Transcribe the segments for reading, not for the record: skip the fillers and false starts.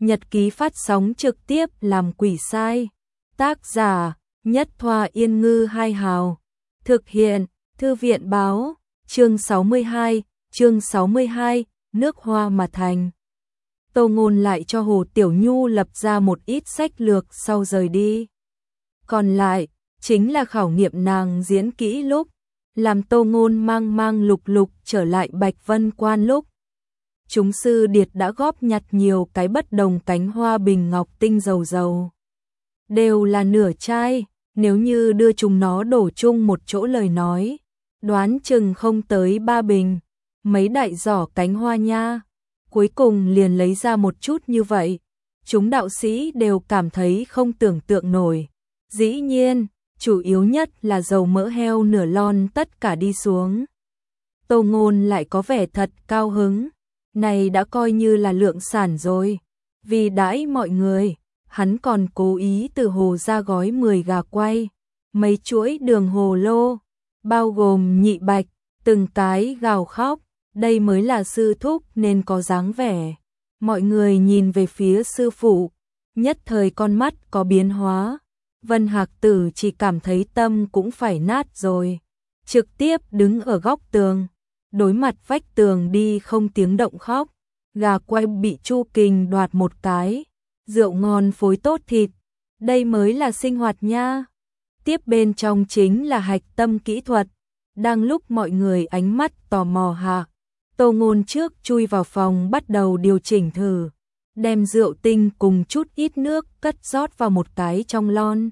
Nhật ký phát sóng trực tiếp làm quỷ sai. Tác giả Nhất Thoa Yên Ngư Hai Hào. Thực hiện Thư viện Báo. Chương 62, nước hoa mà thành. Tô Ngôn lại cho Hồ Tiểu Nhu lập ra một ít sách lược sau rời đi. Còn lại chính là khảo nghiệm nàng diễn kỹ lúc làm Tô Ngôn mang mang lục lục trở lại Bạch Vân Quan lúc. Chúng sư điệt đã góp nhặt nhiều cái bất đồng cánh hoa bình ngọc tinh dầu dầu. Đều là nửa chai, nếu như đưa chúng nó đổ chung một chỗ lời nói, đoán chừng không tới 3 bình, mấy đại giỏ cánh hoa nha. Cuối cùng liền lấy ra một chút như vậy, chúng đạo sĩ đều cảm thấy không tưởng tượng nổi. Dĩ nhiên, chủ yếu nhất là dầu mỡ heo nửa lon tất cả đi xuống. Tô Ngôn lại có vẻ thật cao hứng, này đã coi như là lượng sản rồi. Vì đãi mọi người, hắn còn cố ý từ hồ ra gói 10 gà quay, mấy chuỗi đường hồ lô, bao gồm nhị bạch, từng cái gào khóc, đây mới là sư thúc nên có dáng vẻ. Mọi người nhìn về phía sư phụ, nhất thời con mắt có biến hóa. Vân Hạc Tử chỉ cảm thấy tâm cũng phải nát rồi, trực tiếp đứng ở góc tường, đối mặt vách tường đi không tiếng động khóc. Gà quay bị Chu Kình đoạt một cái, rượu ngon phối tốt thịt, đây mới là sinh hoạt nha. Tiếp bên trong chính là hạch tâm kỹ thuật. Đang lúc mọi người ánh mắt tò mò hạ, Tô Ngôn trước chui vào phòng bắt đầu điều chỉnh thử, đem rượu tinh cùng chút ít nước cất rót vào một cái trong lon.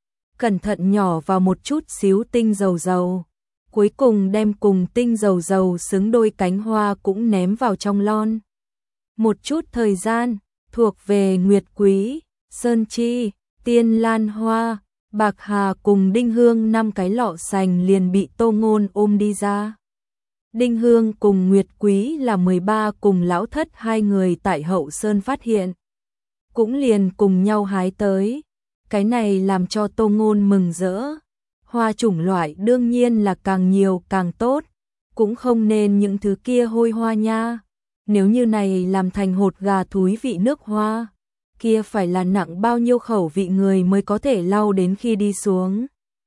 Cẩn thận nhỏ vào một chút xíu tinh dầu dầu, cuối cùng đem cùng tinh dầu dầu xứng đôi cánh hoa cũng ném vào trong lon. Một chút thời gian, thuộc về Nguyệt Quý, Sơn Chi, Tiên Lan Hoa, Bạc Hà cùng Đinh Hương 5 cái lọ sành liền bị Tô Ngôn ôm đi ra. Đinh Hương cùng Nguyệt Quý là 13 cùng lão thất 2 người tại Hậu Sơn phát hiện, cũng liền cùng nhau hái tới. Cái này làm cho Tô Ngôn mừng rỡ. Hoa chủng loại đương nhiên là càng nhiều càng tốt, cũng không nên những thứ kia hôi hoa nha. Nếu như này làm thành hột gà thúi vị nước hoa, kia phải là nặng bao nhiêu khẩu vị người mới có thể lau đến khi đi xuống.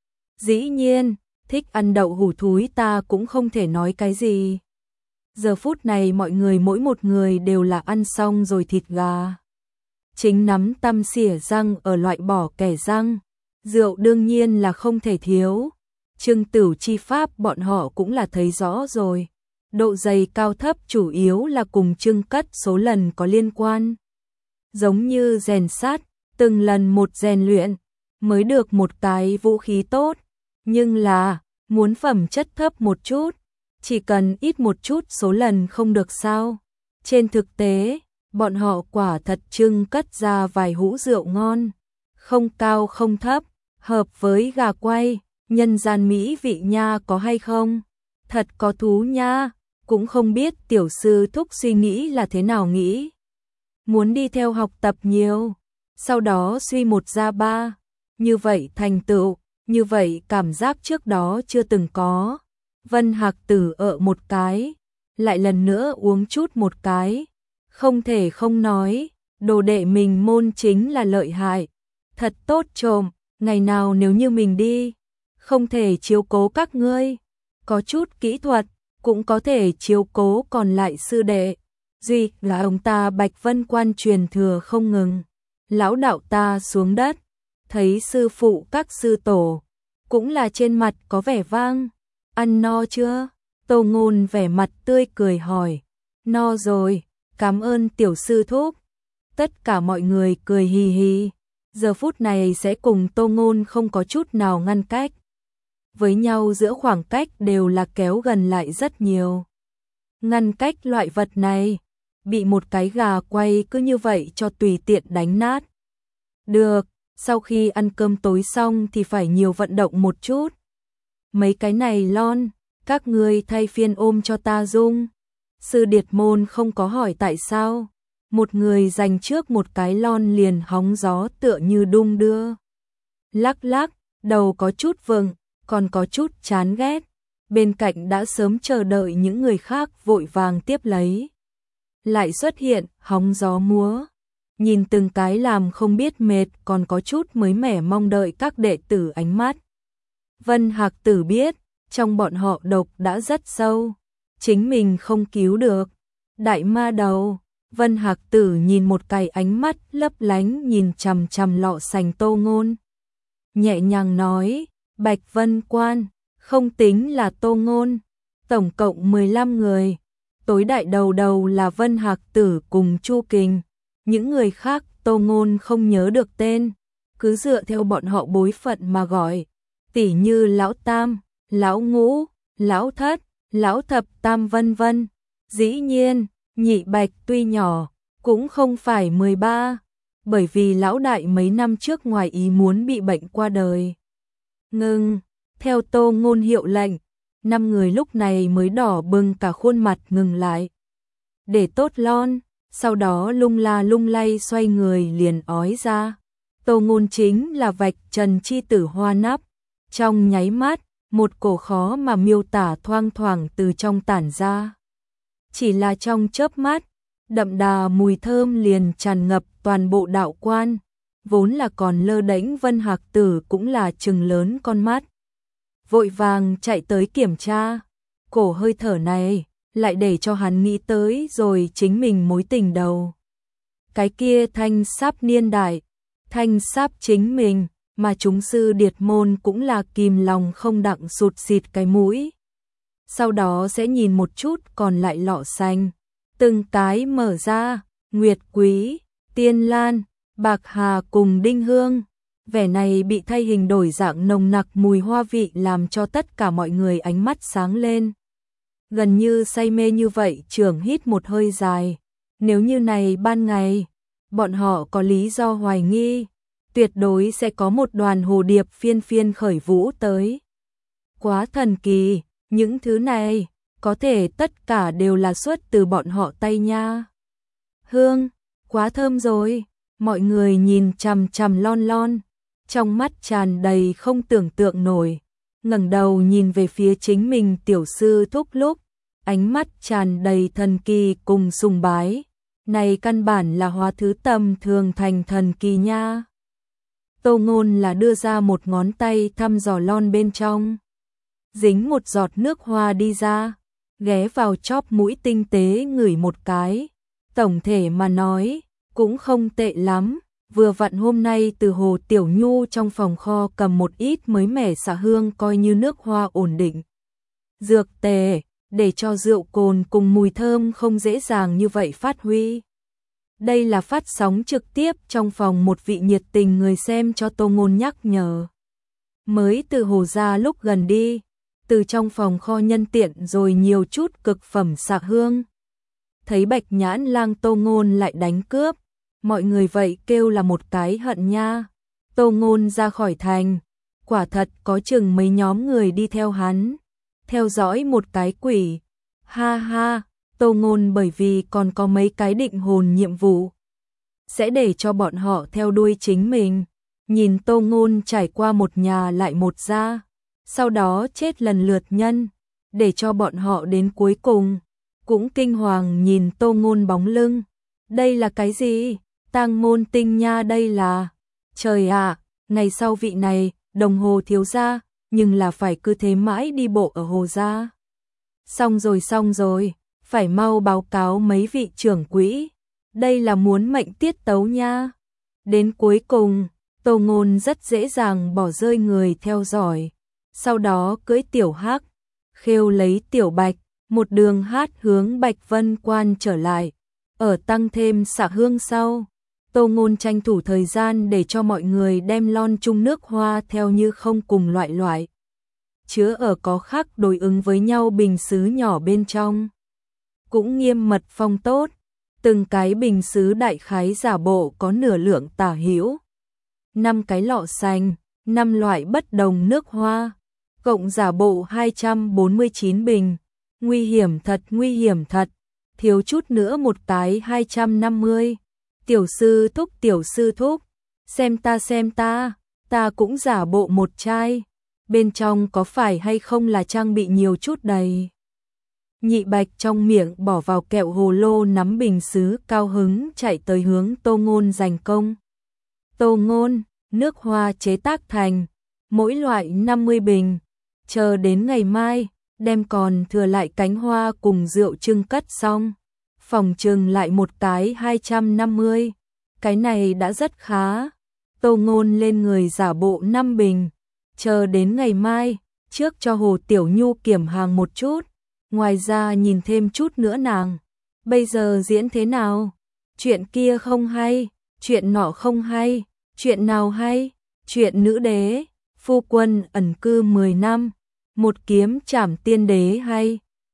Dĩ nhiên, thích ăn đậu hủ thúi ta cũng không thể nói cái gì. Giờ phút này mọi người mỗi một người đều là ăn xong rồi thịt gà. Chính nắm tăm xỉa răng ở loại bỏ kẻ răng. Rượu đương nhiên là không thể thiếu. Trưng tửu chi pháp bọn họ cũng là thấy rõ rồi. Độ dày cao thấp chủ yếu là cùng trưng cất số lần có liên quan. Giống như rèn sắt, từng lần một rèn luyện, mới được một cái vũ khí tốt. Nhưng là, muốn phẩm chất thấp một chút, chỉ cần ít một chút số lần không được sao. Trên thực tế, bọn họ quả thật trưng cất ra vài hũ rượu ngon, không cao không thấp, hợp với gà quay, nhân gian mỹ vị nha có hay không? Thật có thú nha, cũng không biết tiểu sư thúc suy nghĩ là thế nào nghĩ. Muốn đi theo học tập nhiều, sau đó suy một ra ba, như vậy thành tựu, như vậy cảm giác trước đó chưa từng có. Vân Hạc Tử một cái, lại lần nữa uống chút một cái. Không thể không nói, đồ đệ mình môn chính là lợi hại. Thật tốt trộm, ngày nào nếu như mình đi, không thể chiếu cố các ngươi. Có chút kỹ thuật, cũng có thể chiếu cố còn lại sư đệ. Duy là ông ta Bạch Vân Quan truyền thừa không ngừng. Lão đạo ta xuống đất, thấy sư phụ các sư tổ, cũng là trên mặt có vẻ vang. Ăn no chưa? Tô Ngôn vẻ mặt tươi cười hỏi. No rồi, cảm ơn tiểu sư thúc. Tất cả mọi người cười hì hì. Giờ phút này sẽ cùng Tô Ngôn không có chút nào ngăn cách. Với nhau giữa khoảng cách đều là kéo gần lại rất nhiều. Ngăn cách loại vật này, bị một cái gà quay cứ như vậy cho tùy tiện đánh nát. Được, sau khi ăn cơm tối xong thì phải nhiều vận động một chút. Mấy cái này lon, các ngươi thay phiên ôm cho ta dung. Sư điệt môn không có hỏi tại sao. Một người giành trước một cái lon liền hóng gió tựa như đung đưa. Lắc lắc, đầu có chút vừng, còn có chút chán ghét. Bên cạnh đã sớm chờ đợi những người khác vội vàng tiếp lấy. Lại xuất hiện hóng gió múa. nhìn từng cái làm không biết mệt, còn có chút mới mẻ mong đợi các đệ tử ánh mắt. Vân Hạc Tử biết, trong bọn họ độc đã rất sâu, chính mình không cứu được. Đại ma đầu, Vân Hạc Tử nhìn một cái ánh mắt lấp lánh nhìn chằm chằm lọ sành Tô Ngôn. Nhẹ nhàng nói, Bạch Vân Quan, không tính là Tô Ngôn, tổng cộng 15 người. Tối đại đầu là Vân Hạc Tử cùng Chu Kình, những người khác Tô Ngôn không nhớ được tên, cứ dựa theo bọn họ bối phận mà gọi, tỉ như lão tam, lão ngũ, lão thất, lão thập tam vân vân. Dĩ nhiên, nhị bạch tuy nhỏ, cũng không phải 13, bởi vì lão đại mấy năm trước ngoài ý muốn bị bệnh qua đời. Ngừng, theo Tô Ngôn hiệu lệnh, 5 người lúc này mới đỏ bừng cả khuôn mặt ngừng lại. Để tốt lon, sau đó lung la lung lay xoay người liền ói ra. Tô Ngôn chính là vạch trần chi tử hoa nắp. Trong nháy mắt, một cổ khó mà miêu tả thoang thoảng từ trong tản ra. Chỉ là trong chớp mắt, đậm đà mùi thơm liền tràn ngập toàn bộ đạo quan, vốn là còn lơ đễnh Vân Hạc Tử cũng là trừng lớn con mắt. Vội vàng chạy tới kiểm tra, cổ hơi thở này lại để cho hắn nghĩ tới rồi chính mình mối tình đầu. Cái kia thanh sáp niên đại, thanh sáp chính mình, mà chúng sư điệt môn cũng là kìm lòng không đặng sụt xịt cái mũi. Sau đó sẽ nhìn một chút còn lại lọ xanh, từng cái mở ra, Nguyệt Quý, Tiên Lan, Bạc Hà cùng Đinh Hương. Vẻ này bị thay hình đổi dạng nồng nặc mùi hoa vị làm cho tất cả mọi người ánh mắt sáng lên. Gần như say mê như vậy trưởng hít một hơi dài. Nếu như này ban ngày, bọn họ có lý do hoài nghi, tuyệt đối sẽ có một đoàn hồ điệp phiên phiên khởi vũ tới. Quá thần kỳ, những thứ này, có thể tất cả đều là xuất từ bọn họ tay nha. Hương, quá thơm rồi, mọi người nhìn chằm chằm lon lon, trong mắt tràn đầy không tưởng tượng nổi, ngẩng đầu nhìn về phía chính mình tiểu sư thúc lúc, ánh mắt tràn đầy thần kỳ cùng sùng bái. Này căn bản là hóa thứ tầm thường thành thần kỳ nha. Tô Ngôn là đưa ra một ngón tay thăm dò lon bên trong, dính một giọt nước hoa đi ra, ghé vào chóp mũi tinh tế ngửi một cái. Tổng thể mà nói, cũng không tệ lắm. Vừa vặn hôm nay từ Hồ Tiểu Nhu trong phòng kho cầm một ít mới mẻ xạ hương coi như nước hoa ổn định. Dược tề, để cho rượu cồn cùng mùi thơm không dễ dàng như vậy phát huy. Đây là phát sóng trực tiếp trong phòng một vị nhiệt tình người xem cho Tô Ngôn nhắc nhở. Mới từ Hồ ra lúc gần đi, từ trong phòng kho nhân tiện rồi nhiều chút cực phẩm xạ hương. Thấy Bạch Nhãn Lang Tô Ngôn lại đánh cướp, mọi người vậy kêu là một cái hận nha. Tô Ngôn ra khỏi thành, quả thật có chừng mấy nhóm người đi theo hắn, theo dõi một cái quỷ. Ha ha, Tô Ngôn bởi vì còn có mấy cái định hồn nhiệm vụ, sẽ để cho bọn họ theo đuôi chính mình. Nhìn Tô Ngôn trải qua một nhà lại một gia, sau đó chết lần lượt nhân, để cho bọn họ đến cuối cùng cũng kinh hoàng nhìn Tô Ngôn bóng lưng. Đây là cái gì? Tang Môn Tinh nha, đây là... Trời ạ, ngày sau vị này, đồng hồ thiếu gia, nhưng là phải cứ thế mãi đi bộ ở Hồ gia. Xong rồi, phải mau báo cáo mấy vị trưởng quỹ. Đây là muốn mệnh tiết tấu nha. Đến cuối cùng, Tô Ngôn rất dễ dàng bỏ rơi người theo dõi. Sau đó cưỡi tiểu hắc, khêu lấy tiểu bạch, một đường hát hướng Bạch Vân Quan trở lại. Ở tăng thêm xạ hương sau, Tô Ngôn tranh thủ thời gian để cho mọi người đem lon chung nước hoa theo như không cùng loại chứa ở có khắc đối ứng với nhau bình sứ nhỏ bên trong. Cũng nghiêm mật phong tốt, từng cái bình sứ đại khái giả bộ có nửa lượng tả hữu. 5 cái lọ xanh, 5 loại bất đồng nước hoa, cộng giả bộ 249 bình. Nguy hiểm thật, thiếu chút nữa một cái 250. Tiểu sư thúc, xem ta cũng giả bộ một chai, bên trong có phải hay không là trang bị nhiều chút đầy. Nhị Bạch trong miệng bỏ vào kẹo hồ lô nắm bình sứ, cao hứng chạy tới hướng Tô Ngôn giành công. Tô Ngôn, nước hoa chế tác thành, mỗi loại 50 bình, chờ đến ngày mai, đem còn thừa lại cánh hoa cùng rượu trưng cất xong, phòng trừng lại một cái 250, cái này đã rất khá. Tô Ngôn lên người giả bộ 5 bình, chờ đến ngày mai, trước cho Hồ Tiểu Nhu kiểm hàng một chút, ngoài ra nhìn thêm chút nữa nàng. Bây giờ diễn thế nào? Chuyện kia không hay, chuyện nọ không hay, chuyện nào hay? Chuyện nữ đế, phu quân ẩn cư 10 năm, một kiếm trảm tiên đế hay?